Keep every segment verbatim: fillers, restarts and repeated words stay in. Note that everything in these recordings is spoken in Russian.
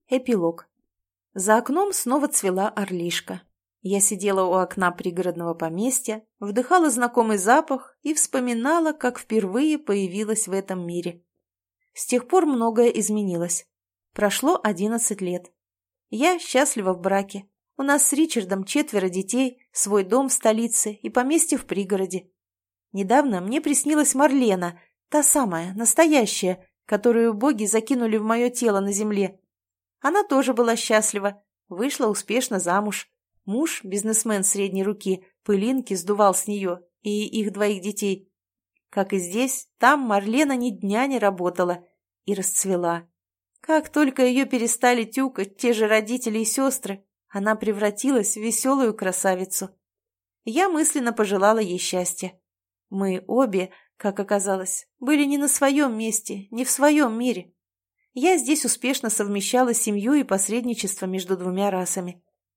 Эпилог. За окном снова цвела орлишка. Я сидела у окна пригородного поместья, вдыхала знакомый запах и вспоминала, как впервые появилась в этом мире. С тех пор многое изменилось. Прошло одиннадцать лет. Я счастлива в браке. У нас с Ричардом четверо детей, свой дом в столице и поместье в пригороде. Недавно мне приснилась Марлена, та самая, настоящая, которую боги закинули в мое тело на земле. Она тоже была счастлива, вышла успешно замуж. Муж, бизнесмен средней руки, пылинки сдувал с нее и их двоих детей. Как и здесь, там Марлена ни дня не работала и расцвела. Как только ее перестали тюкать те же родители и сестры, она превратилась в веселую красавицу. Я мысленно пожелала ей счастья. Мы обе, как оказалось, были не на своем месте, не в своем мире. Я здесь успешно совмещала семью и посредничество между двумя расами.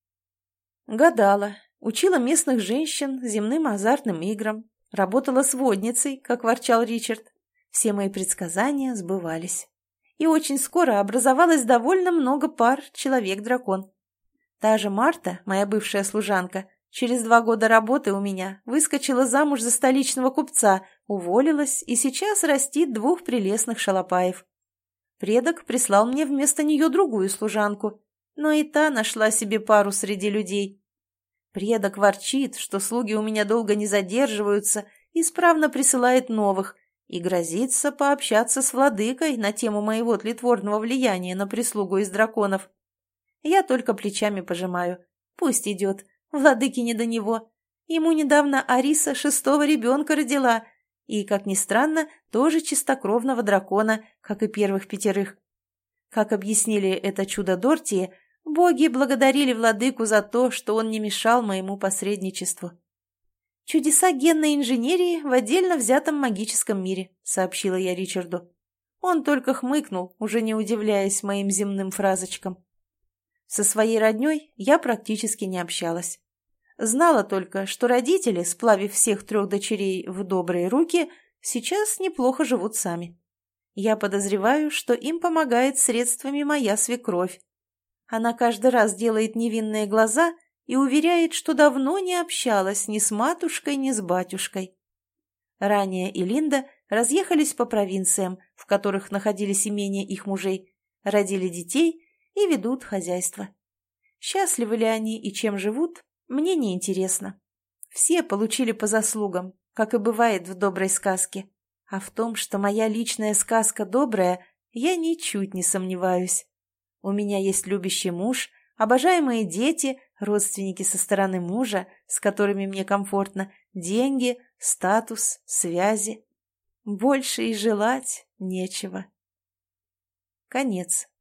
Гадала, учила местных женщин земным азартным играм, работала сводницей, как ворчал Ричард. Все мои предсказания сбывались. И очень скоро образовалось довольно много пар человек-дракон. Та же Марта, моя бывшая служанка, через два года работы у меня выскочила замуж за столичного купца, уволилась и сейчас растит двух прелестных шалопаев. Предок прислал мне вместо нее другую служанку, но и та нашла себе пару среди людей. Предок ворчит, что слуги у меня долго не задерживаются, исправно присылает новых и грозится пообщаться с владыкой на тему моего тлетворного влияния на прислугу из драконов. Я только плечами пожимаю. Пусть идет, владыке не до него. Ему недавно Ариса шестого ребенка родила, и, как ни странно, тоже чистокровного дракона, как и первых пятерых. Как объяснили это чудо Дортии, боги благодарили владыку за то, что он не мешал моему посредничеству. «Чудеса генной инженерии в отдельно взятом магическом мире», — сообщила я Ричарду. Он только хмыкнул, уже не удивляясь моим земным фразочкам. Со своей роднёй я практически не общалась. Знала только, что родители, сплавив всех трех дочерей в добрые руки, сейчас неплохо живут сами. Я подозреваю, что им помогает средствами моя свекровь. Она каждый раз делает невинные глаза и уверяет, что давно не общалась ни с матушкой, ни с батюшкой. Ранее и Линда разъехались по провинциям, в которых находились имения их мужей, родили детей и ведут хозяйство. Счастливы ли они и чем живут, мне не интересно. Все получили по заслугам, как и бывает в доброй сказке. А в том, что моя личная сказка добрая, я ничуть не сомневаюсь. У меня есть любящий муж, обожаемые дети, родственники со стороны мужа, с которыми мне комфортно, деньги, статус, связи. Больше и желать нечего. Конец.